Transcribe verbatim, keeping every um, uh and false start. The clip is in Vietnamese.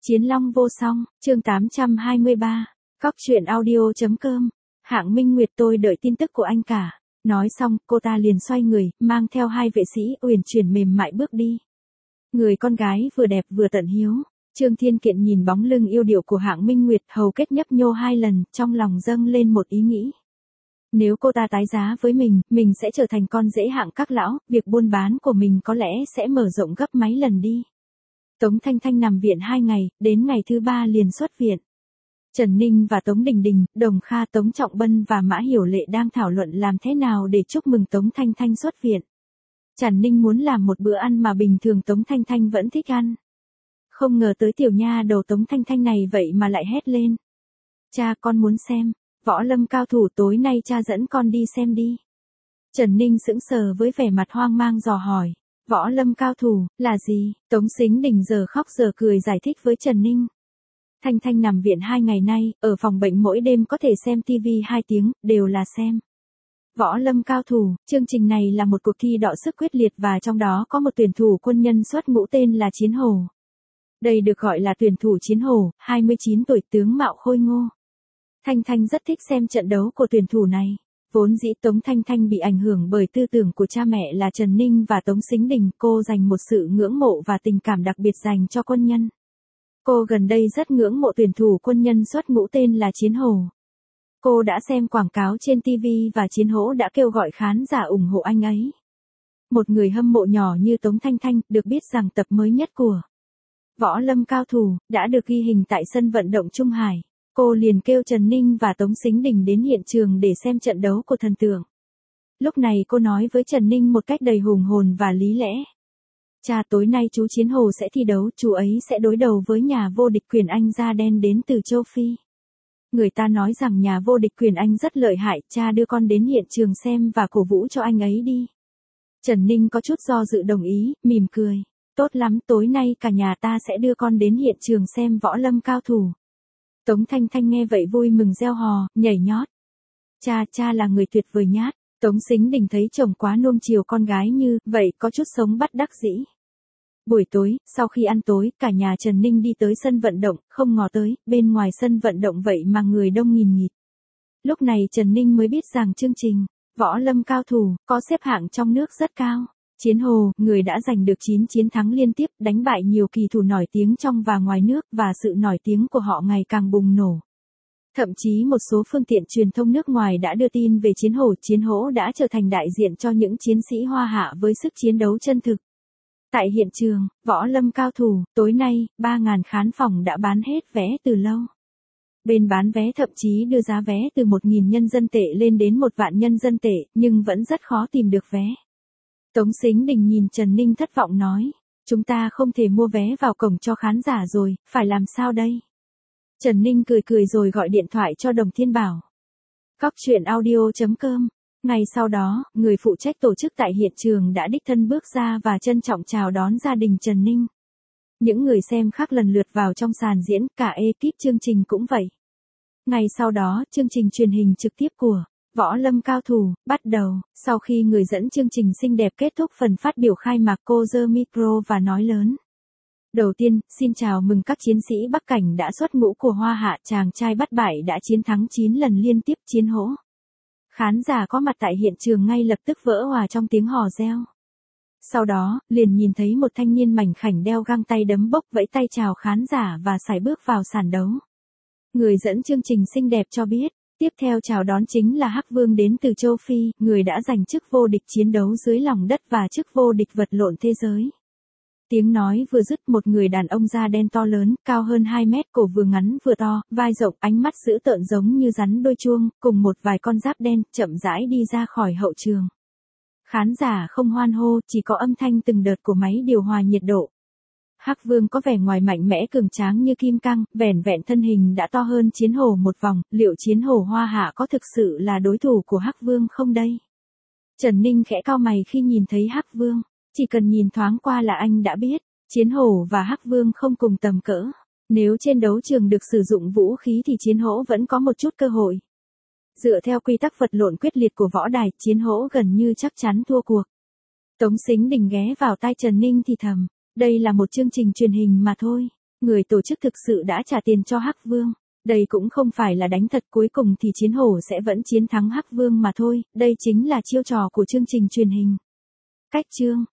Chiến long vô song, chương tám trăm hai mươi ba, Cóc truyện audio.com, Hạng Minh Nguyệt tôi đợi tin tức của anh cả. Nói xong, cô ta liền xoay người, mang theo hai vệ sĩ uyển chuyển mềm mại bước đi. Người con gái vừa đẹp vừa tận hiếu. Trương Thiên Kiện nhìn bóng lưng yêu điệu của Hạng Minh Nguyệt hầu kết nhấp nhô hai lần, trong lòng dâng lên một ý nghĩ. Nếu cô ta tái giá với mình, mình sẽ trở thành con rể Hạng các lão, việc buôn bán của mình có lẽ sẽ mở rộng gấp mấy lần đi. Tống Thanh Thanh nằm viện hai ngày, đến ngày thứ ba liền xuất viện. Trần Ninh và Tống Đình Đình, Đồng Kha, Tống Trọng Bân và Mã Hiểu Lệ đang thảo luận làm thế nào để chúc mừng Tống Thanh Thanh xuất viện. Trần Ninh muốn làm một bữa ăn mà bình thường Tống Thanh Thanh vẫn thích ăn. Không ngờ tới tiểu nha đầu Tống Thanh Thanh này vậy mà lại hét lên. Cha, con muốn xem, võ lâm cao thủ, tối nay cha dẫn con đi xem đi. Trần Ninh sững sờ với vẻ mặt hoang mang dò hỏi. Võ lâm cao thủ, là gì? Tống Sính Đình giờ khóc giờ cười giải thích với Trần Ninh. Thanh Thanh nằm viện hai ngày nay, ở phòng bệnh mỗi đêm có thể xem tivi hai tiếng, đều là xem. Võ lâm cao thủ, chương trình này là một cuộc thi đọ sức quyết liệt và trong đó có một tuyển thủ quân nhân xuất ngũ tên là Chiến Hổ. Đây được gọi là tuyển thủ Chiến Hổ, hai mươi chín tuổi, tướng mạo khôi ngô. Thanh Thanh rất thích xem trận đấu của tuyển thủ này. Vốn dĩ Tống Thanh Thanh bị ảnh hưởng bởi tư tưởng của cha mẹ là Trần Ninh và Tống Sính Đình, cô dành một sự ngưỡng mộ và tình cảm đặc biệt dành cho quân nhân. Cô gần đây rất ngưỡng mộ tuyển thủ quân nhân xuất ngũ tên là Chiến Hổ. Cô đã xem quảng cáo trên ti vi và Chiến Hổ đã kêu gọi khán giả ủng hộ anh ấy. Một người hâm mộ nhỏ như Tống Thanh Thanh được biết rằng tập mới nhất của Võ lâm cao thủ đã được ghi hình tại sân vận động Trung Hải. Cô liền kêu Trần Ninh và Tống Sính Đình đến hiện trường để xem trận đấu của thần tượng. Lúc này cô nói với Trần Ninh một cách đầy hùng hồn và lý lẽ. Cha, tối nay chú Chiến Hổ sẽ thi đấu, chú ấy sẽ đối đầu với nhà vô địch Quyền Anh da đen đến từ châu Phi. Người ta nói rằng nhà vô địch Quyền Anh rất lợi hại, cha đưa con đến hiện trường xem và cổ vũ cho anh ấy đi. Trần Ninh có chút do dự đồng ý, mỉm cười. Tốt lắm, tối nay cả nhà ta sẽ đưa con đến hiện trường xem võ lâm cao thủ. Tống Thanh Thanh nghe vậy vui mừng reo hò, nhảy nhót. Cha, cha là người tuyệt vời nhát. Tống Sính Đình thấy chồng quá nuông chiều con gái như vậy có chút sống bắt đắc dĩ. Buổi tối, sau khi ăn tối, cả nhà Trần Ninh đi tới sân vận động, không ngờ tới, bên ngoài sân vận động vậy mà người đông nghìn nghịt. Lúc này Trần Ninh mới biết rằng chương trình Võ lâm cao thủ có xếp hạng trong nước rất cao. Chiến Hổ, người đã giành được chín chiến thắng liên tiếp, đánh bại nhiều kỳ thủ nổi tiếng trong và ngoài nước và sự nổi tiếng của họ ngày càng bùng nổ. Thậm chí một số phương tiện truyền thông nước ngoài đã đưa tin về Chiến Hổ. Chiến Hổ đã trở thành đại diện cho những chiến sĩ Hoa Hạ với sức chiến đấu chân thực. Tại hiện trường, võ lâm cao thủ, tối nay, ba nghìn khán phòng đã bán hết vé từ lâu. Bên bán vé thậm chí đưa giá vé từ một nghìn nhân dân tệ lên đến một vạn nhân dân tệ, nhưng vẫn rất khó tìm được vé. Tống Sính Đình nhìn Trần Ninh thất vọng nói, chúng ta không thể mua vé vào cổng cho khán giả rồi, phải làm sao đây? Trần Ninh cười cười rồi gọi điện thoại cho Đồng Thiên Bảo. Cóc truyện audio.com. Ngày sau đó, người phụ trách tổ chức tại hiện trường đã đích thân bước ra và trân trọng chào đón gia đình Trần Ninh. Những người xem khác lần lượt vào trong sàn diễn, cả ekip chương trình cũng vậy. Ngày sau đó, chương trình truyền hình trực tiếp của Võ lâm cao thủ bắt đầu. Sau khi người dẫn chương trình xinh đẹp kết thúc phần phát biểu khai mạc, cô giơ micro và nói lớn. Đầu tiên, xin chào mừng các chiến sĩ Bắc Cảnh đã xuất ngũ của Hoa Hạ, chàng trai bất bại đã chiến thắng chín lần liên tiếp, Chiến Hổ. Khán giả có mặt tại hiện trường ngay lập tức vỡ òa trong tiếng hò reo. Sau đó, liền nhìn thấy một thanh niên mảnh khảnh đeo găng tay đấm bốc vẫy tay chào khán giả và sải bước vào sàn đấu. Người dẫn chương trình xinh đẹp cho biết, tiếp theo chào đón chính là Hắc Vương đến từ châu Phi, người đã giành chức vô địch chiến đấu dưới lòng đất và chức vô địch vật lộn thế giới. Tiếng nói vừa dứt, một người đàn ông da đen to lớn, cao hơn hai mét, cổ vừa ngắn vừa to, vai rộng, ánh mắt dữ tợn giống như rắn đôi chuông, cùng một vài con giáp đen, chậm rãi đi ra khỏi hậu trường. Khán giả không hoan hô, chỉ có âm thanh từng đợt của máy điều hòa nhiệt độ. Hắc Vương có vẻ ngoài mạnh mẽ cường tráng như kim cang, vẻn vẹn thân hình đã to hơn Chiến Hổ một vòng, liệu Chiến Hổ Hoa Hạ có thực sự là đối thủ của Hắc Vương không đây? Trần Ninh khẽ cau mày khi nhìn thấy Hắc Vương. Chỉ cần nhìn thoáng qua là anh đã biết, Chiến Hổ và Hắc Vương không cùng tầm cỡ. Nếu trên đấu trường được sử dụng vũ khí thì Chiến Hổ vẫn có một chút cơ hội. Dựa theo quy tắc vật lộn quyết liệt của võ đài, Chiến Hổ gần như chắc chắn thua cuộc. Tống Sính Đình ghé vào tai Trần Ninh thì thầm, đây là một chương trình truyền hình mà thôi. Người tổ chức thực sự đã trả tiền cho Hắc Vương. Đây cũng không phải là đánh thật, cuối cùng thì chiến hổ sẽ vẫn chiến thắng Hắc Vương mà thôi, đây chính là chiêu trò của chương trình truyền hình. Cách chương